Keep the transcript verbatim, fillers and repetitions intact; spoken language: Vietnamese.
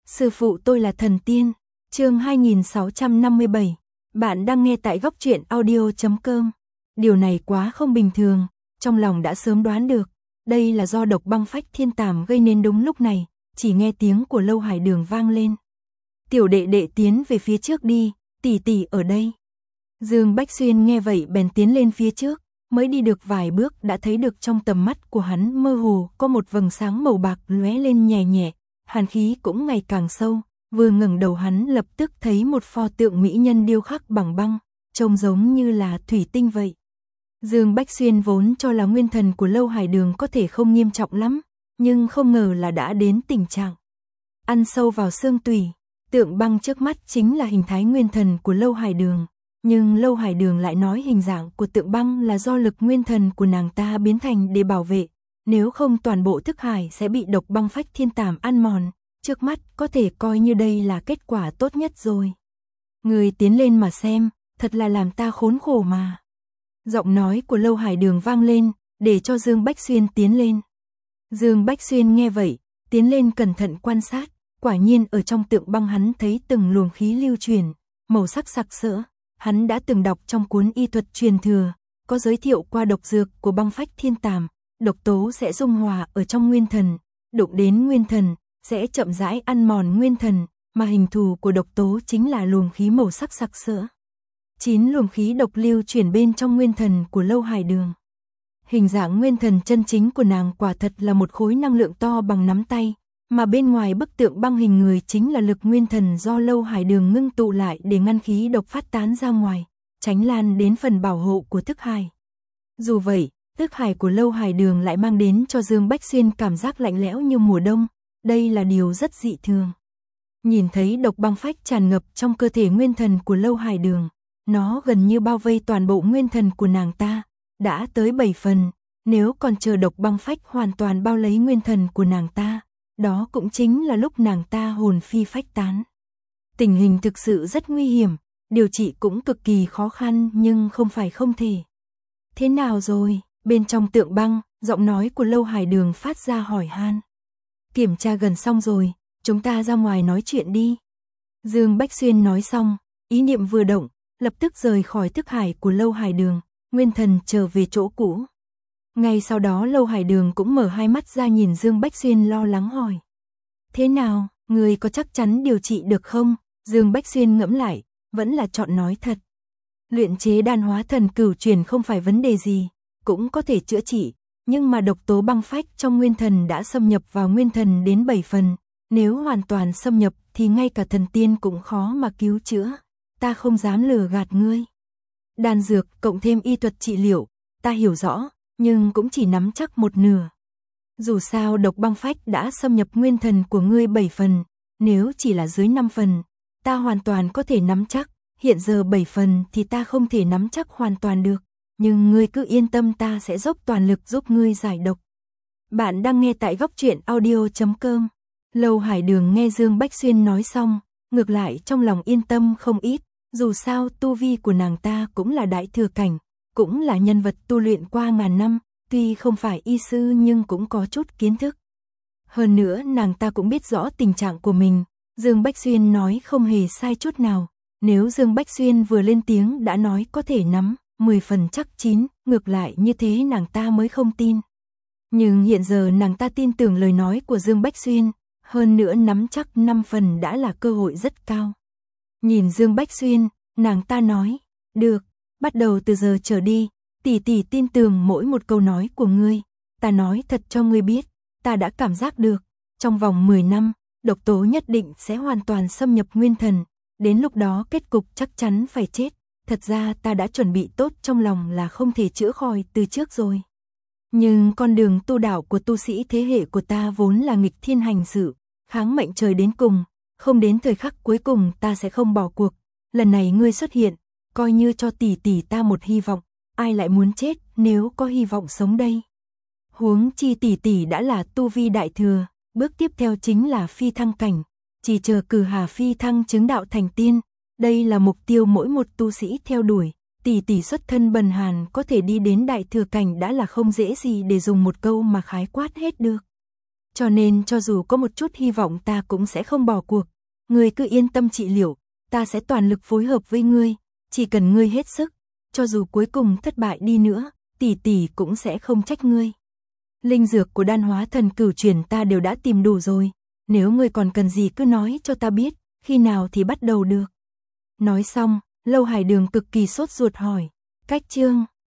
Sư phụ tôi là thần tiên. Chương hai nghìn sáu trăm năm mươi bảy. Bạn đang nghe tại góc truyện audio chấm com. Điều này quá không bình thường, trong lòng đã sớm đoán được, đây là do độc băng phách thiên tàm gây nên. Đúng lúc này, chỉ nghe tiếng của Lâu Hải Đường vang lên. Tiểu đệ đệ tiến về phía trước đi, tỷ tỷ ở đây. Dương Bách Xuyên nghe vậy bèn tiến lên phía trước, mới đi được vài bước đã thấy được trong tầm mắt của hắn mơ hồ có một vầng sáng màu bạc lóe lên nhẹ nhẹ, hàn khí cũng ngày càng sâu. Vừa ngẩng đầu hắn lập tức thấy một pho tượng mỹ nhân điêu khắc bằng băng, trông giống như là thủy tinh vậy. Dương Bách Xuyên vốn cho là nguyên thần của Lâu Hải Đường có thể không nghiêm trọng lắm, nhưng không ngờ là đã đến tình trạng ăn sâu vào xương tủy. Tượng băng trước mắt chính là hình thái nguyên thần của Lâu Hải Đường, nhưng Lâu Hải Đường lại nói hình dạng của tượng băng là do lực nguyên thần của nàng ta biến thành để bảo vệ, nếu không toàn bộ thức hải sẽ bị độc băng phách thiên tàm ăn mòn. Trước mắt có thể coi như đây là kết quả tốt nhất rồi. Người tiến lên mà xem, thật là làm ta khốn khổ mà. Giọng nói của Lâu Hải Đường vang lên, để cho Dương Bách Xuyên tiến lên. Dương Bách Xuyên nghe vậy, tiến lên cẩn thận quan sát, quả nhiên ở trong tượng băng hắn thấy từng luồng khí lưu truyền, màu sắc sặc sỡ. Hắn đã từng đọc trong cuốn y thuật truyền thừa, có giới thiệu qua độc dược của băng phách thiên tàm, độc tố sẽ dung hòa ở trong nguyên thần, đụng đến nguyên thần sẽ chậm rãi ăn mòn nguyên thần, mà hình thù của độc tố chính là luồng khí màu sắc sặc sỡ. Chín luồng khí độc lưu chuyển bên trong nguyên thần của Lâu Hải Đường. Hình dạng nguyên thần chân chính của nàng quả thật là một khối năng lượng to bằng nắm tay, mà bên ngoài bức tượng băng hình người chính là lực nguyên thần do Lâu Hải Đường ngưng tụ lại để ngăn khí độc phát tán ra ngoài, tránh lan đến phần bảo hộ của thức hải. Dù vậy, thức hải của Lâu Hải Đường lại mang đến cho Dương Bách Xuyên cảm giác lạnh lẽo như mùa đông. Đây là điều rất dị thường. Nhìn thấy độc băng phách tràn ngập trong cơ thể nguyên thần của Lâu Hải Đường, nó gần như bao vây toàn bộ nguyên thần của nàng ta, đã tới bảy phần, nếu còn chờ độc băng phách hoàn toàn bao lấy nguyên thần của nàng ta, đó cũng chính là lúc nàng ta hồn phi phách tán. Tình hình thực sự rất nguy hiểm, điều trị cũng cực kỳ khó khăn nhưng không phải không thể. Thế nào rồi? Bên trong tượng băng, giọng nói của Lâu Hải Đường phát ra hỏi han. Kiểm tra gần xong rồi, chúng ta ra ngoài nói chuyện đi. Dương Bách Xuyên nói xong, ý niệm vừa động, lập tức rời khỏi thức hải của Lâu Hải Đường, nguyên thần trở về chỗ cũ. Ngay sau đó Lâu Hải Đường cũng mở hai mắt ra nhìn Dương Bách Xuyên lo lắng hỏi. Thế nào, người có chắc chắn điều trị được không? Dương Bách Xuyên ngẫm lại, vẫn là chọn nói thật. Luyện chế đan hóa thần cửu truyền không phải vấn đề gì, cũng có thể chữa trị. Nhưng mà độc tố băng phách trong nguyên thần đã xâm nhập vào nguyên thần đến bảy phần, nếu hoàn toàn xâm nhập thì ngay cả thần tiên cũng khó mà cứu chữa, ta không dám lừa gạt ngươi. Đan dược cộng thêm y thuật trị liệu, ta hiểu rõ, nhưng cũng chỉ nắm chắc một nửa. Dù sao độc băng phách đã xâm nhập nguyên thần của ngươi bảy phần, nếu chỉ là dưới năm phần, ta hoàn toàn có thể nắm chắc, hiện giờ bảy phần thì ta không thể nắm chắc hoàn toàn được. Nhưng ngươi cứ yên tâm, ta sẽ dốc toàn lực giúp ngươi giải độc. Bạn đang nghe tại góc truyện audio chấm com. Lâu Hải Đường nghe Dương Bách Xuyên nói xong, ngược lại trong lòng yên tâm không ít, dù sao tu vi của nàng ta cũng là đại thừa cảnh, cũng là nhân vật tu luyện qua ngàn năm, tuy không phải y sư nhưng cũng có chút kiến thức. Hơn nữa nàng ta cũng biết rõ tình trạng của mình, Dương Bách Xuyên nói không hề sai chút nào, nếu Dương Bách Xuyên vừa lên tiếng đã nói có thể nắm mười phần chắc chín, ngược lại như thế nàng ta mới không tin. Nhưng hiện giờ nàng ta tin tưởng lời nói của Dương Bách Xuyên, hơn nữa nắm chắc năm phần đã là cơ hội rất cao. Nhìn Dương Bách Xuyên, nàng ta nói, được, bắt đầu từ giờ trở đi, tỷ tỷ tin tưởng mỗi một câu nói của ngươi, ta nói thật cho ngươi biết, ta đã cảm giác được, trong vòng mười năm, độc tố nhất định sẽ hoàn toàn xâm nhập nguyên thần, đến lúc đó kết cục chắc chắn phải chết. Thật ra ta đã chuẩn bị tốt trong lòng là không thể chữa khỏi từ trước rồi. Nhưng con đường tu đạo của tu sĩ thế hệ của ta vốn là nghịch thiên hành sự, kháng mệnh trời đến cùng, không đến thời khắc cuối cùng ta sẽ không bỏ cuộc. Lần này ngươi xuất hiện, coi như cho tỷ tỷ ta một hy vọng, ai lại muốn chết nếu có hy vọng sống đây. Huống chi tỷ tỷ đã là tu vi đại thừa, bước tiếp theo chính là phi thăng cảnh, chỉ chờ Cử Hà phi thăng chứng đạo thành tiên. Đây là mục tiêu mỗi một tu sĩ theo đuổi, tỷ tỷ xuất thân bần hàn có thể đi đến đại thừa cảnh đã là không dễ gì để dùng một câu mà khái quát hết được. Cho nên cho dù có một chút hy vọng ta cũng sẽ không bỏ cuộc. Ngươi cứ yên tâm trị liệu, ta sẽ toàn lực phối hợp với ngươi, chỉ cần ngươi hết sức, cho dù cuối cùng thất bại đi nữa, tỷ tỷ cũng sẽ không trách ngươi. Linh dược của đan hóa thần cửu truyền ta đều đã tìm đủ rồi, nếu ngươi còn cần gì cứ nói cho ta biết, khi nào thì bắt đầu được. Nói xong, Lâu Hải Đường cực kỳ sốt ruột hỏi, cách chương